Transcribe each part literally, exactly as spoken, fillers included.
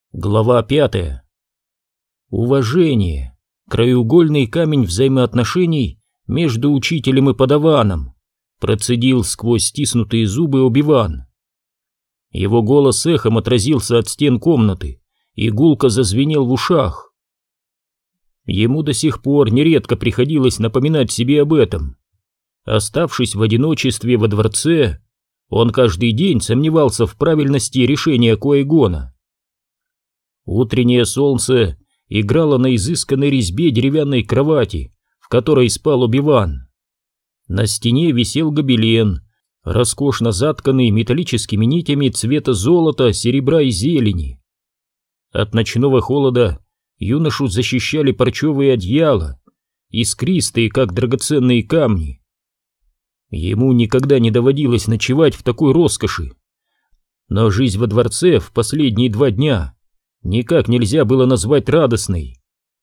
Глава пятая. Уважение. Краеугольный камень взаимоотношений между учителем и подаваном, процедил сквозь стиснутые зубы Оби-Ван. Его голос эхом отразился от стен комнаты и гулко зазвенел в ушах. Ему до сих пор нередко приходилось напоминать себе об этом. Оставшись в одиночестве во дворце, он каждый день сомневался в правильности решения Ки-Гона. Утреннее солнце играло на изысканной резьбе деревянной кровати, в которой спал Оби-Ван. На стене висел гобелен, роскошно затканный металлическими нитями цвета золота, серебра и зелени. От ночного холода юношу защищали парчевые одеяла, искристые, как драгоценные камни. Ему никогда не доводилось ночевать в такой роскоши, но жизнь во дворце в последние два дня никак нельзя было назвать радостной.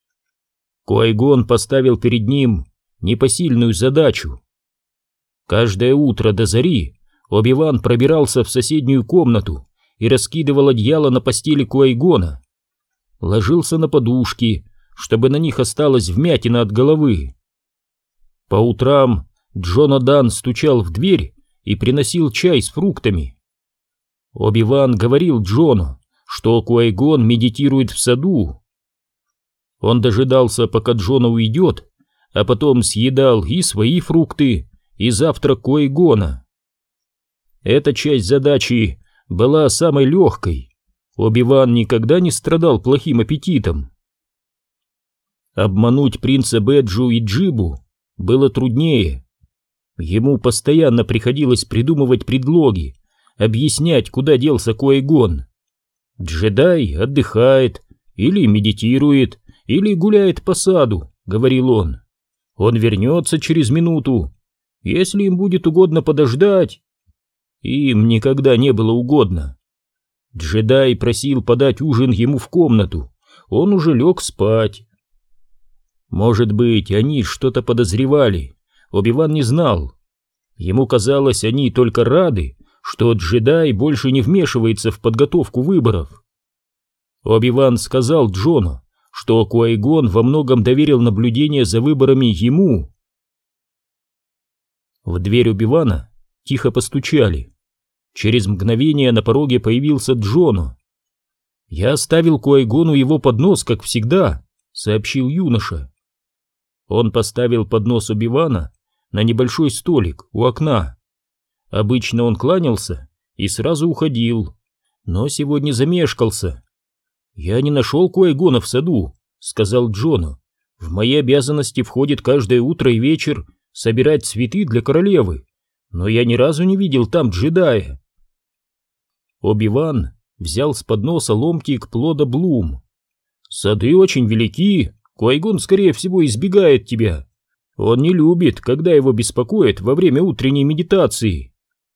Ки-Гон поставил перед ним непосильную задачу. Каждое утро до зари Оби-Ван пробирался в соседнюю комнату и раскидывал одеяло на постели Ки-Гона. Ложился на подушки, чтобы на них осталась вмятина от головы. По утрам Джонадан стучал в дверь и приносил чай с фруктами. Оби-Ван говорил Джону, что Ки-Гон медитирует в саду. Он дожидался, пока Джона уйдет, а потом съедал и свои фрукты, и завтрак Ки-Гона. Эта часть задачи была самой легкой. Оби-Ван никогда не страдал плохим аппетитом. Обмануть принца Бэджу и Джибу было труднее. Ему постоянно приходилось придумывать предлоги, объяснять, куда делся Ки-Гон. «Джедай отдыхает, или медитирует, или гуляет по саду», — говорил он. «Он вернется через минуту, если им будет угодно подождать». Им никогда не было угодно. Джедай просил подать ужин ему в комнату, он уже лег спать. Может быть, они что-то подозревали, Оби-Ван не знал. Ему казалось, они только рады, что Джедай больше не вмешивается в подготовку выборов. Оби-Ван сказал Джону, что Ки-Гон во многом доверил наблюдение за выборами ему. В дверь Оби-Вана тихо постучали. Через мгновение на пороге появился Джону. «Я оставил Ки-Гону его поднос, как всегда», — сообщил юноша. Он поставил поднос Оби-Вана на небольшой столик у окна. Обычно он кланялся и сразу уходил, но сегодня замешкался. «Я не нашел Ки-Гона в саду», — сказал Джону. «В мои обязанности входит каждое утро и вечер собирать цветы для королевы, но я ни разу не видел там джедая». Оби-Ван взял с подноса ломтик плода Блум. «Сады очень велики, Ки-Гон, скорее всего, избегает тебя. Он не любит, когда его беспокоят во время утренней медитации».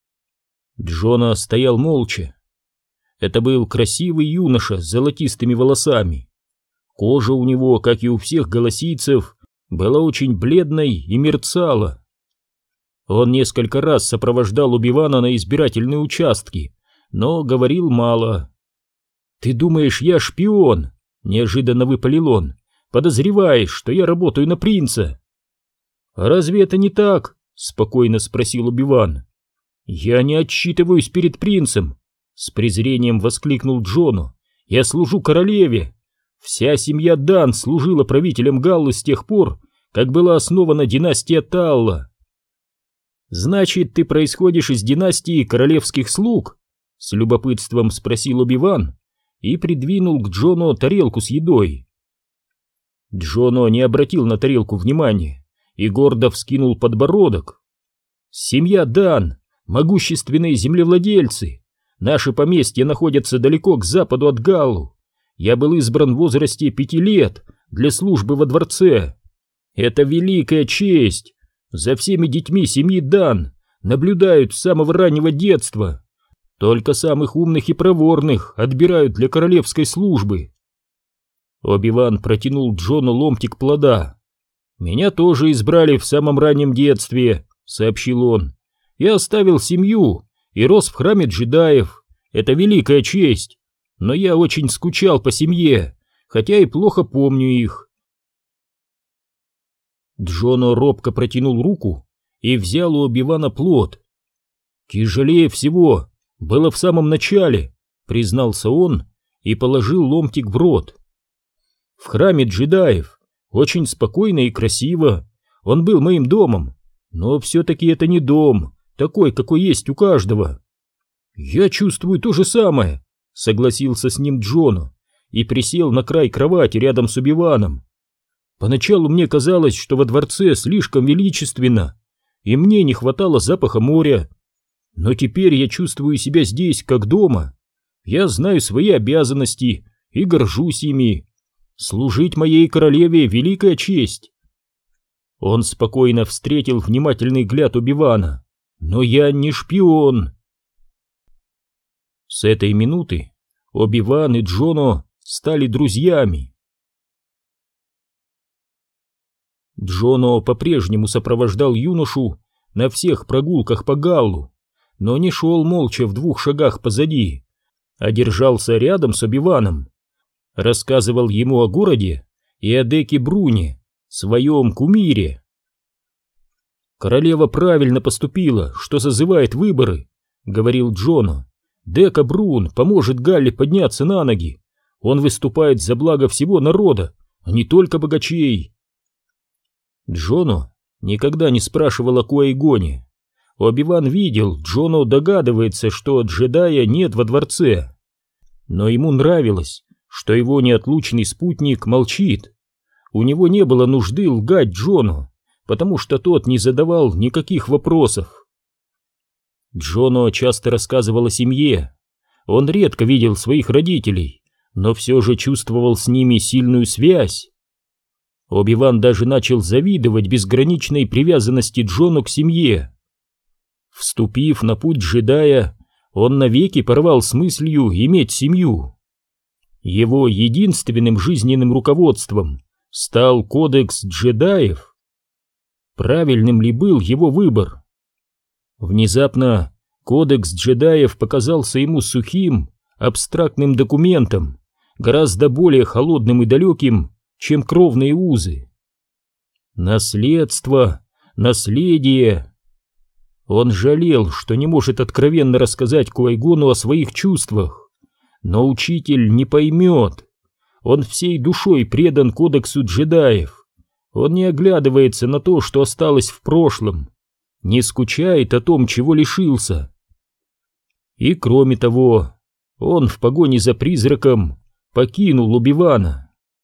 Джона стоял молча. Это был красивый юноша с золотистыми волосами. Кожа у него, как и у всех голосийцев, была очень бледной и мерцала. Он несколько раз сопровождал Оби-Вана на избирательные участки, но говорил мало. «Ты думаешь, я шпион?» — неожиданно выпалил он. «Подозреваешь, что я работаю на принца?» «А разве это не так?» — спокойно спросил Оби-Ван. «Я не отчитываюсь перед принцем», — с презрением воскликнул Джону. «Я служу королеве. Вся семья Дан служила правителем Галлы с тех пор, как была основана династия Талла». «Значит, ты происходишь из династии королевских слуг?» — с любопытством спросил Оби-Ван и придвинул к Джону тарелку с едой. Джоно не обратил на тарелку внимания и гордо вскинул подбородок. «Семья Дан — могущественные землевладельцы. Наши поместья находятся далеко к западу от Галлу. Я был избран в возрасте пяти лет для службы во дворце. Это великая честь. За всеми детьми семьи Дан наблюдают с самого раннего детства. Только самых умных и проворных отбирают для королевской службы». Оби-Ван протянул Джону ломтик плода. «Меня тоже избрали в самом раннем детстве», — сообщил он. «Я оставил семью и рос в храме джедаев. Это великая честь. но я очень скучал по семье, хотя и плохо помню их». Джоно робко протянул руку и взял у Оби-Вана плот. «Тяжелее всего было в самом начале», — признался он и положил ломтик в рот. «В храме джедаев очень спокойно и красиво. Он был моим домом, но все-таки это не дом, такой, какой есть у каждого». «Я чувствую то же самое», — согласился с ним Джоно и присел на край кровати рядом с Оби-Ваном. «Поначалу мне казалось, что во дворце слишком величественно, и мне не хватало запаха моря. Но теперь я чувствую себя здесь, как дома. Я знаю свои обязанности и горжусь ими. Служить моей королеве — великая честь». Он спокойно встретил внимательный взгляд Оби-Вана. «Но я не шпион». С этой минуты Оби-Ван и Джоно стали друзьями. Джоно по-прежнему сопровождал юношу на всех прогулках по Галлу, но не шел молча в двух шагах позади, а держался рядом с Оби-Ваном, рассказывал ему о городе и о Деке Бруне, своем кумире. «Королева правильно поступила, что созывает выборы», — говорил Джоно. «Дека Брун поможет Галле подняться на ноги. Он выступает за благо всего народа, а не только богачей». Джоно никогда не спрашивал о Ки-Гоне. Оби-Ван видел, Джоно догадывается, что джедая нет во дворце. Но ему нравилось, что его неотлучный спутник молчит. У него не было нужды лгать Джону, потому что тот не задавал никаких вопросов. Джоно часто рассказывал о семье. Он редко видел своих родителей, но все же чувствовал с ними сильную связь. Оби-Ван даже начал завидовать безграничной привязанности Джону к семье. Вступив на путь джедая, он навеки порвал с мыслью иметь семью. Его единственным жизненным руководством стал кодекс джедаев. Правильным ли был его выбор? Внезапно кодекс джедаев показался ему сухим, абстрактным документом, гораздо более холодным и далеким, чем кровные узы. Наследство, наследие. Он жалел, что не может откровенно рассказать Ки-Гону о своих чувствах, но учитель не поймет. Он всей душой предан кодексу джедаев. Он не оглядывается на то, что осталось в прошлом, не скучает о том, чего лишился. И кроме того, он в погоне за призраком покинул Оби-Вана.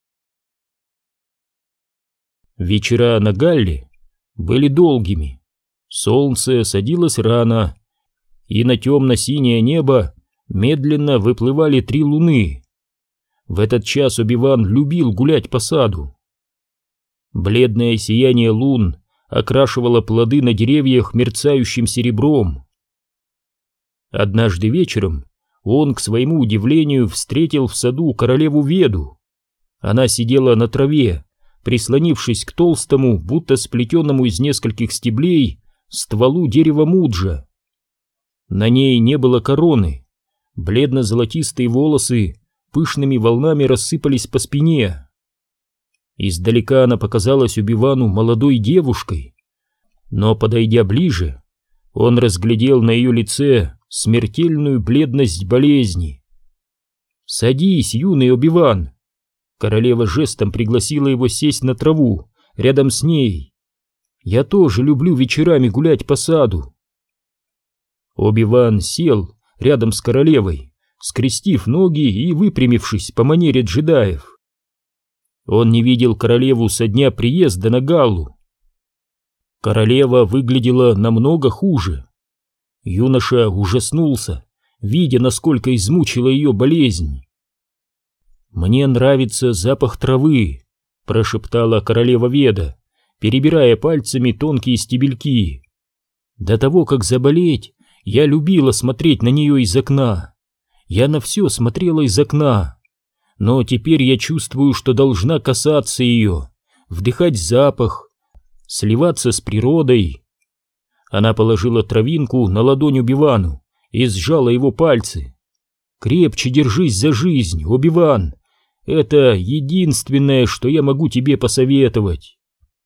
Вечера на Галле были долгими. Солнце садилось рано, и на темно-синее небо медленно выплывали три луны. В этот час Оби-Ван любил гулять по саду. Бледное сияние лун окрашивало плоды на деревьях мерцающим серебром. Однажды вечером он, к своему удивлению, встретил в саду королеву Веду. Она сидела на траве, прислонившись к толстому, будто сплетенному из нескольких стеблей, стволу дерева муджа. На ней не было короны, бледно-золотистые волосы пышными волнами рассыпались по спине. Издалека она показалась Оби-Вану молодой девушкой, но, подойдя ближе, он разглядел на ее лице смертельную бледность болезни. «Садись, юный Оби-Ван!» Королева жестом пригласила его сесть на траву рядом с ней. «Я тоже люблю вечерами гулять по саду». Оби-Ван сел рядом с королевой, скрестив ноги и выпрямившись по манере джедаев. Он не видел королеву со дня приезда на Галлу. Королева выглядела намного хуже. Юноша ужаснулся, видя, насколько измучила ее болезнь. «Мне нравится запах травы», — прошептала королева Веда, перебирая пальцами тонкие стебельки. «До того, как заболеть, я любила смотреть на нее из окна. Я на все смотрела из окна. Но теперь я чувствую, что должна касаться ее, вдыхать запах, сливаться с природой». Она положила травинку на ладонь Оби-Вану и сжала его пальцы. Крепче держись за жизнь, Оби-Ван. Это единственное, что я могу тебе посоветовать.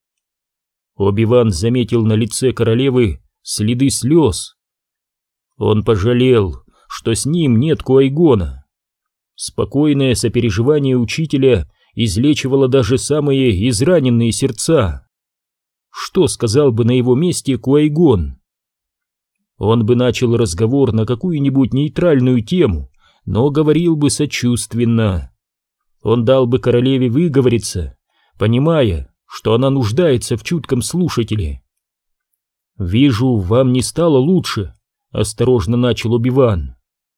Оби-Ван заметил на лице королевы следы слез. Он пожалел, что с ним нет Ку-Ай-Гона. Спокойное сопереживание учителя излечивало даже самые израненные сердца. Что сказал бы на его месте Ку-Ай-Гон? Он бы начал разговор на какую-нибудь нейтральную тему, но говорил бы сочувственно. Он дал бы королеве выговориться, понимая, что она нуждается в чутком слушателе. «Вижу, вам не стало лучше», — осторожно начал Оби-Ван.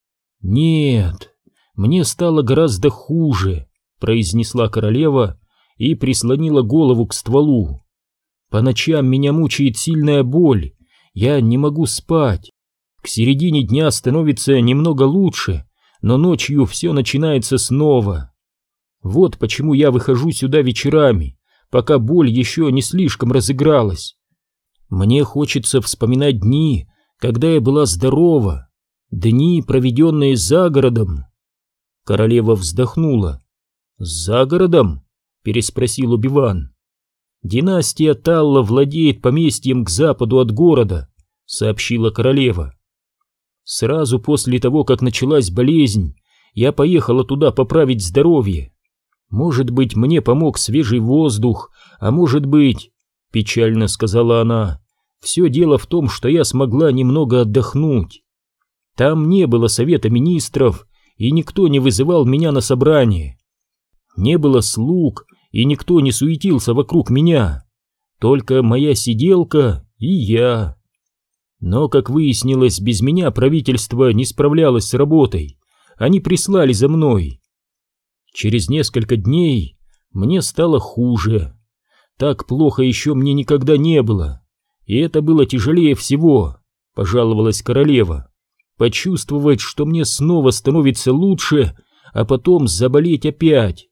«Нет, мне стало гораздо хуже», — произнесла королева и прислонила голову к стволу. «По ночам меня мучает сильная боль, я не могу спать. К середине дня становится немного лучше, но ночью все начинается снова. Вот почему я выхожу сюда вечерами, пока боль еще не слишком разыгралась. Мне хочется вспоминать дни, когда я была здорова, дни, проведенные за городом». Королева вздохнула. «За городом?» — переспросил Оби-Ван. «Династия Талла владеет поместьем к западу от города», — сообщила королева. «Сразу после того, как началась болезнь, я поехала туда поправить здоровье. Может быть, мне помог свежий воздух, а может быть, — печально сказала она, — все дело в том, что я смогла немного отдохнуть. Там не было совета министров, и никто не вызывал меня на собрание. Не было слуг, и никто не суетился вокруг меня. Только моя сиделка и я. Но, как выяснилось, без меня правительство не справлялось с работой. Они прислали за мной. Через несколько дней мне стало хуже. Так плохо еще мне никогда не было. И это было тяжелее всего, — пожаловалась королева. Почувствовать, что мне снова становится лучше, а потом заболеть опять.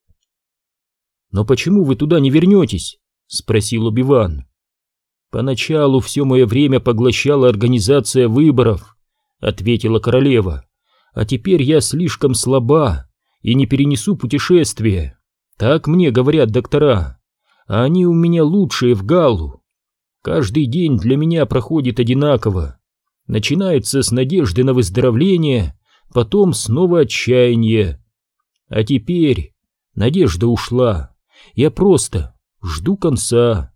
«Но почему вы туда не вернетесь?» — спросил Оби-Ван. «Поначалу все мое время поглощала организация выборов», — ответила королева. «А теперь я слишком слаба и не перенесу путешествия. Так мне говорят доктора, а они у меня лучшие в Галлу. Каждый день для меня проходит одинаково. Начинается с надежды на выздоровление, потом снова отчаяние. А теперь надежда ушла. Я просто жду конца».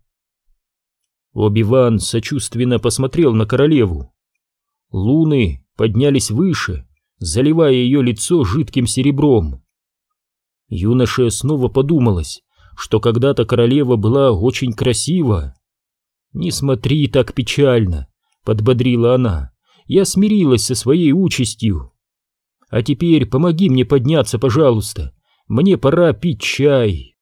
Оби-Ван сочувственно посмотрел на королеву. Луны поднялись выше, заливая ее лицо жидким серебром. Юноше снова подумалось, что когда-то королева была очень красива. «Не смотри так печально», — подбодрила она. «Я смирилась со своей участью. А теперь помоги мне подняться, пожалуйста. Мне пора пить чай».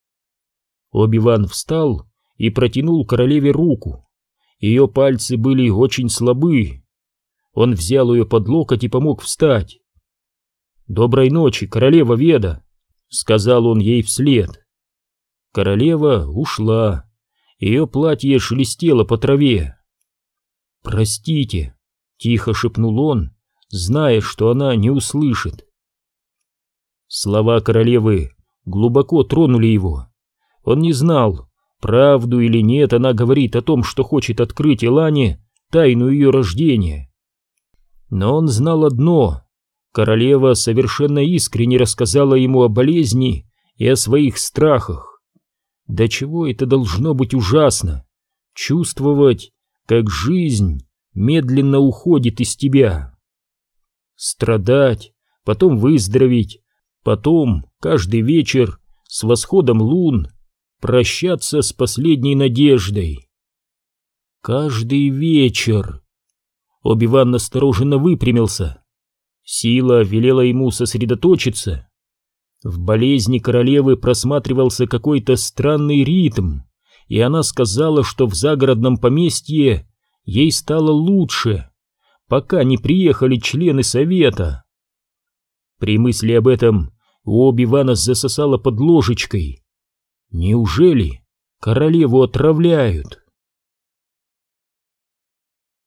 Оби-Ван встал и протянул королеве руку. Ее пальцы были очень слабы. Он взял ее под локоть и помог встать. «Доброй ночи, королева Веда», — сказал он ей вслед. Королева ушла. Ее платье шелестело по траве. «Простите», — тихо шепнул он, зная, что она не услышит. Слова королевы глубоко тронули его. Он не знал, правду или нет она говорит о том, что хочет открыть Элане тайну ее рождения. Но он знал одно: королева совершенно искренне рассказала ему о болезни и о своих страхах. До чего это должно быть ужасно — чувствовать, как жизнь медленно уходит из тебя. Страдать, потом выздороветь, потом каждый вечер с восходом лун прощаться с последней надеждой. Каждый вечер. Оби-Ван настороженно выпрямился. Сила велела ему сосредоточиться. В болезни королевы просматривался какой-то странный ритм, и она сказала, что в загородном поместье ей стало лучше, пока не приехали члены совета. При мысли об этом у Оби-Вана засосало под ложечкой. Неужели королеву отравляют?